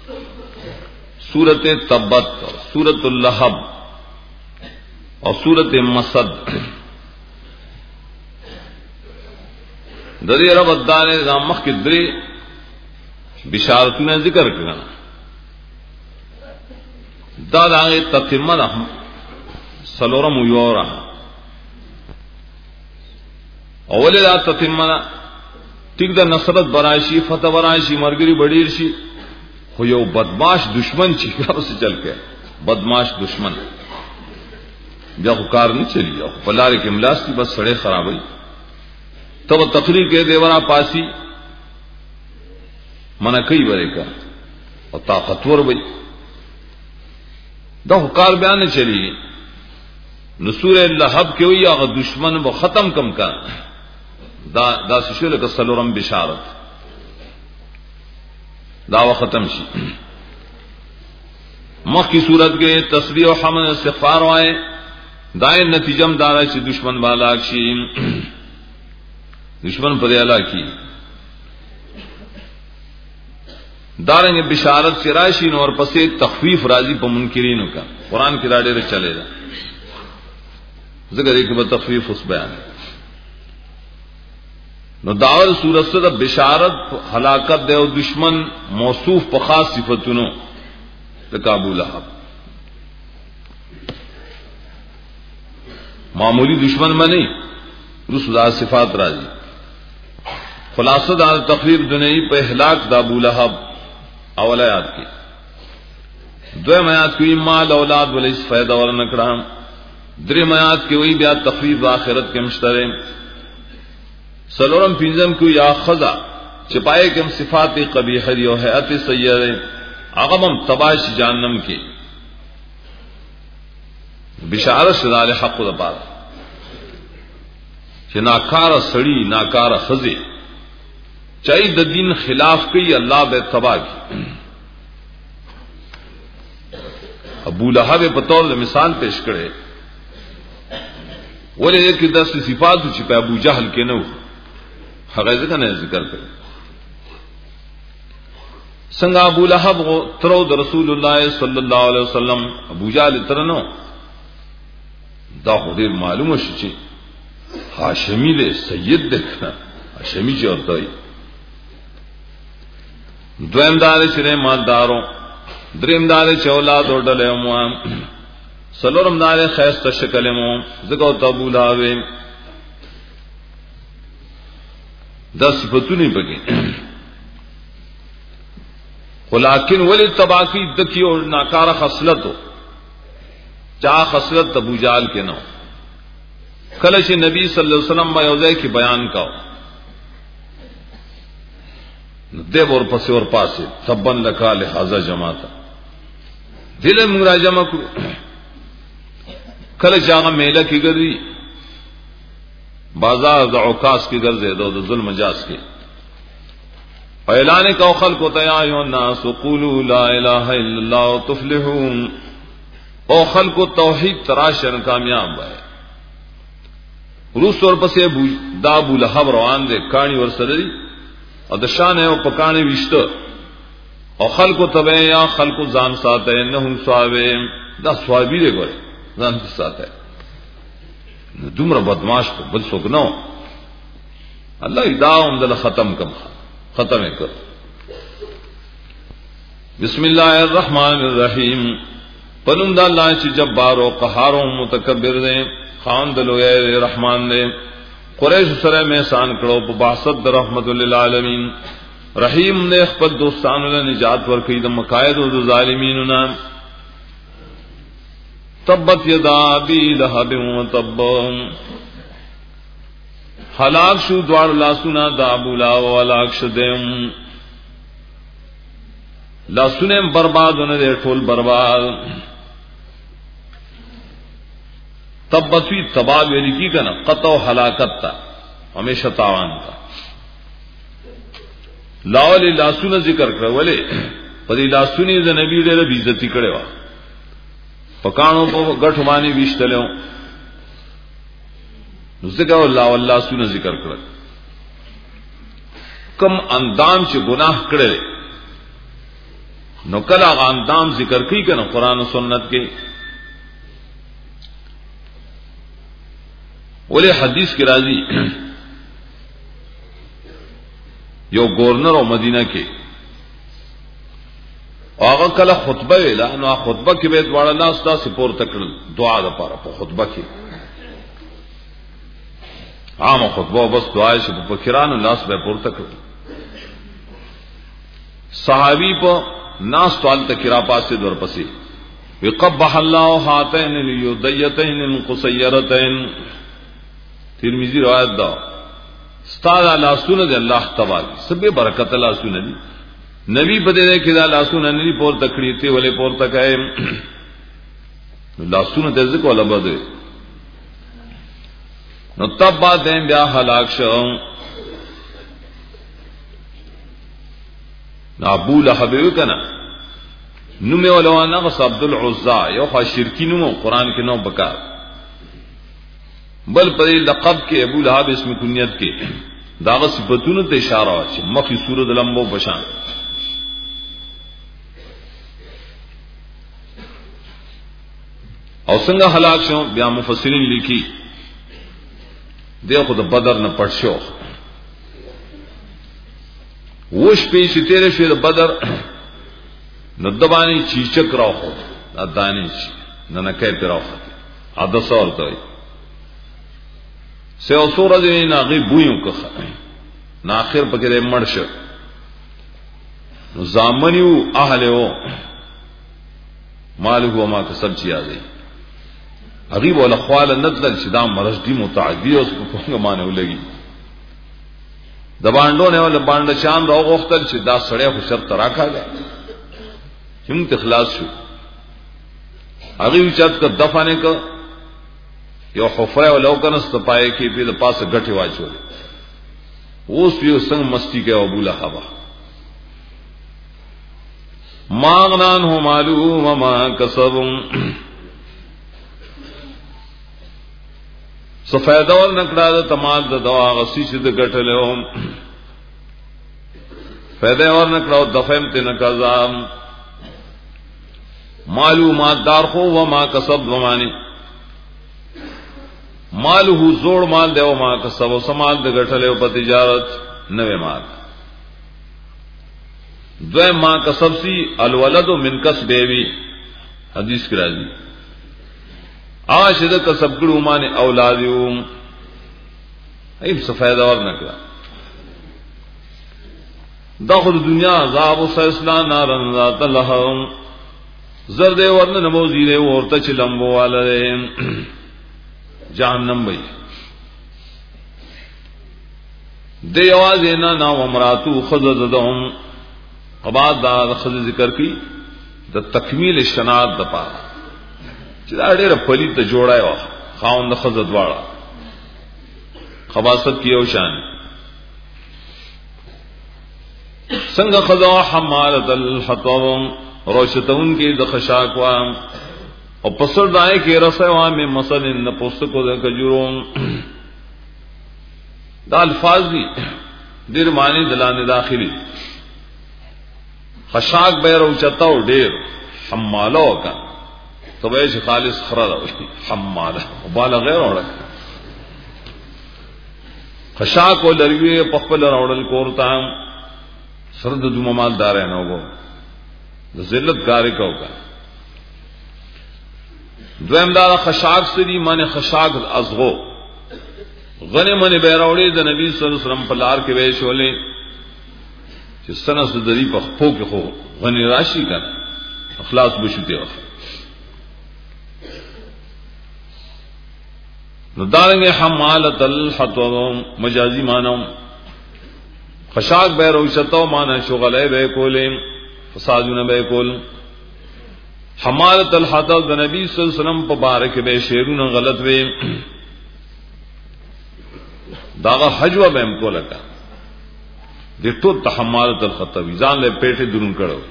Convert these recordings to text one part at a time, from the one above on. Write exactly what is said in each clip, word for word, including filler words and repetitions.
सूरत तब्बत, सूरत लहब और सूरत मसद। दरी रब अद्दाने मख के दरे बिशारतुने जिक्र करना दादागे ततिम्मन सलोरम उयोरा अवले दा ततिम्मन टिक दा नसरत बराशी फतह बराशी मरगरी बड़ीर शी हो यो बदमाश दुश्मन चीका उसे चल के बदमाश दुश्मन जब कार नहीं चली और पलारे के मिलास की बस सड़े खराब हुई तब तकरीर के देवरा पासी मना कई बरे का और ताकतवर बई दा हुकार बयान चली नसूर लहब के हुई अगर दुश्मन वो खत्म कम का दा दा शिशुल का सलोरम बिशारत दावा खत्म शी मख की सूरत के तस्बीह और हमद इस्तिग़फ़ार आए दाए नतीजम दारा से दुश्मन वाला की दुश्मन पर अला की दारेंगे बिशारत से राशिन और पसे तखफीफ राजी पर मुनकिरीन का कुरान की राडे रे चलेगा जिक्र एक बार तखफीफ उस बयान नो दावल सूरत से बिशारत हलाकत दे दुश्मन मौसूफ पर खास सिफतुनो काबू लहब मामूली दुश्मन में नहीं रुसदा सिफात राजी खुलासत आल तकरीर दुनई पे हलाक दाबू लहब अवल आयात की दो आयात की माल औलाद वाले इस फायदा और नकराम द्रिम आयात की वही ब्याह तकरीब आखिरत के मुश्तरे सलोरम पिंजम की या खजा चिपाए के हम सिफात कबीहरी और हयात सैयद आगम तबाश जानम की बिशारत शदाल हक दबार कि नाकार सड़ी नाकार खजे चाई दीन खिलाफ की अल्लाह बे तबाह की अबू लहब बतौर मिसाल पेश करे वो एक दस सिफात छिपा अबू जहल के न हगैज़ का न जिक्र करे संगा अबू लहब तरौद रसूलुल्लाह सल्लल्लाहु अलैहि वसल्लम अबू जहल तरनो दा खुदेर मालूम शी हाशमी ले सैयद देखना हाशमी जी और दाई द्वैमदार चिरे मालदारों द्रेमदार चौलाद और डले मुआम सलोरमदार खैस तशकल मुआम जगो तबू लावे दस बतू नहीं बगे लाकिन वली तबाकी दकी और नाकारा खसलत हो चाह खसलत तबूजाल के नौ कलश नबी सल्लल्लाहु अलैहि वसल्लम मौज़े की बयान का देव और पसे और पासे तब्बन लका लिहाजा जमाता दिल मुरा जमा कल जागा मेला की गर्दी बाजार दौकास की गर्जे दो जुल्म जास के ऐलान का खल को तया नास क़ुलू ला इलाहा इल्लल्लाह तुफ्लिहून ओ खल को तौहीद तराशन कामयाब है रूस और पसे दाबू लहब रवान दे कानी और सदरी और दशान है वो पकाने विश्त और खल को तबे या खल को जान साथ है न स्वावे दा स्वाबी रे गोरे जान के साथ है दुमरा बदमाश को बल सोक नो अल्लाह इदाम दल खत्म कम खत्म कर बिस्मिल्लाहिर रहमानिर रहीम पनुंदा अल्लाह ची जब्बारो कहारो मुतकब्बिर ने खान दलो रहमान ने कुरैश सरे में सान करो बासत रहमतुल लिल आलमीन रहीम ने खपत दोस्तान ने निजात वर कई द मकायद व जालिमीन ना तब्बत यदा अबी लहब व तब हलाक शु द्वार लासुना दाबुला व हलाक शुदेम लासुने बर्बाद होने दे ठोल बर्बाद तब्बतवी तबाह वेली की का ना कतो हलाकत था हमेशा तावान था लावली लासू न जिक्र कर बोले पदी लासू ने नबी डे बीजती करे वा पकाणों को गठ मानी बीच तले उससे क्या लावल लासू न जिक्र कर कम अंदाम च गुनाह करे نو کلا اندام ذکر کی کنه قران او سنت کې ولې حدیث کې راځي یو گورنر او مدینه کې هغه کله خطبه ویلا نو خطبه کې به دواړه ناس تاسو پورته کړل دعا لپاره په خطبه کې عام خطبه بس دعا شي په فقیرانو لاس به پورته کړل صحابي په ناس توال تکرا پاسه دور پسې وقبح الله هاتين اليديتين القصيرتين ترمذی روایت دا استاد الله سنت الله تبارک سبه برکت الله سنت نبی بده کې دا الله سنت نه پور تکړی ته ولې پور تکای الله سنت ذکر ولا بده نو تبا دین بیا هلاک شو ابو لهب وکنا نو مې ولوانا غص عبد العزى یو خا شرکی نو قران کې نو بکار بل په لقب کې ابو لهب اسم کنیت کې داغه صفاتونو ته اشاره واچي مخې سورۃ لمبو بشان او څنګه هلاک شو بیا مفسرین لیکي دیو خو د بدر نه پټ شو وش پیش تیرے شوی د بدر نو دبانی چیچک راو خود ادانی چی ننکی پی راو خود عدد سور توی سیو سور دیوی ناغی بویوں کخ ناخر پکر مرش نو زامنیو احلیو مالو وما کسب چی آزی اغیب والا خوال ندلل شدام مرش دی متعدی اس کو پونگا مانو لگی د باندو نه ول باندې شان راو غختل چې دا سړی خو شرط راکا گیا هم تخلاص شو هغه چت کا دفانه کا یو حفره ولو کنست پای کې په پاسه غټي واچو اوس یو څنګه مستی کې ابو لهب ماغنان هو مالو وما کسب سفیدا ور نکړه د تمام د دوا غسی چې د غټلهم فائدہ ور نکړه د فهم ته نکازام معلومات دار خو و ما کسب ومانی مالو زوړ مال دی او ما کسب سمال د غټلو په تجارت نوې مال دوی ما کسب سی الولد من کسب وی حدیث کې راځي عاشد کسب کړو معنی اولاد یو ایم څه فائدہ ورنکړه داخل دنیا عذاب وسسنا نارن ذات لهم زرد ورن نموزیره ورته چلمبو والے جهنم وي دی आवाज نه نا امراتو خذذهم قباد دا خذ ذکر کی د تکمیل شناعت د پاره چې دا ډېر پلیت ته جوړای و خاوند خزد واړه خباست کیو شان څنګه خذا حمالت الحطب روشتون کې د خشاک وا او پسر دای کې رسوا مې مثلا نه پوست کو د کجورون دا الفاظ دي ډېر معنی دلانه داخلي خشاک به روچتاو ډېر حمالو کا توبه چې خالص خرا راوي حماله مبالغه غیر اورک خشاک ولروي په خپل راوړل کورتا سرد د مالدار نه وګو د ذلت کاری کوګه دویم دا خشاک سری معنی خشاک ازغو غنیمن به راوړي د نبی صلی الله علیه وسلم په لار کې وې شولې چې سنس د دې په خپو کې خو غنی راشي کړه اخلاص بشوته وخت نو دارنګ حمالت الحطب مجازی مانو خشاک به روشتو مانا شغله به کولم فسادونه به کول حمالت الحطب د نبی صلی الله علیه وسلم په بارک به شیرونه غلط وې داغه حجو به هم کوله کا د ټول تحمالت الخطب ځان له پیټه درون کړو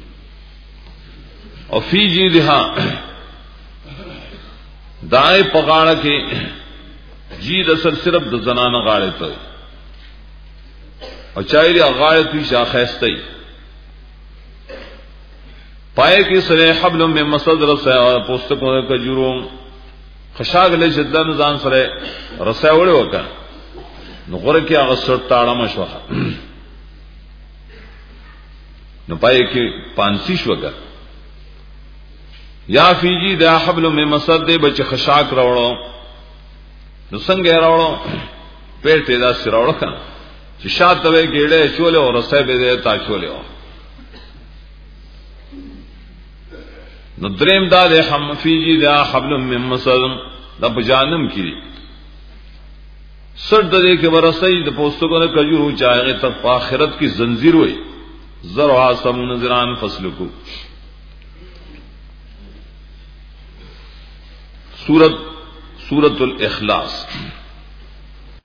او فی جیدها دای پغاړه کې جید اصل صرف د زنانه غاړه ته او چایری غاړه تی شاخستای پائے کی سرے حبل من مسد رسے پوستکوں کا جرم خشاگ لے جدن زان سرے رسے وڑے وکا نو غره کې هغه سر تاړه مشوه نو پای کې پانسی شوګه یا فیجی دا حبل من مسد دے بچ خشاک راوړو نو څنګه راوړو پیټ دا سر راوړو کنه چې شاته وې ګېړې چولې او رسې به دې تا چولې نو دریم دا دے هم فیجی دا حبل من مسد دا بجانم کړي سر دے کے برسئی د پوستکوں نے کجور چاہے تک آخرت کی زنجیر ہوئی زرعا سمون زران فصل کو سورت سورت الاخلاص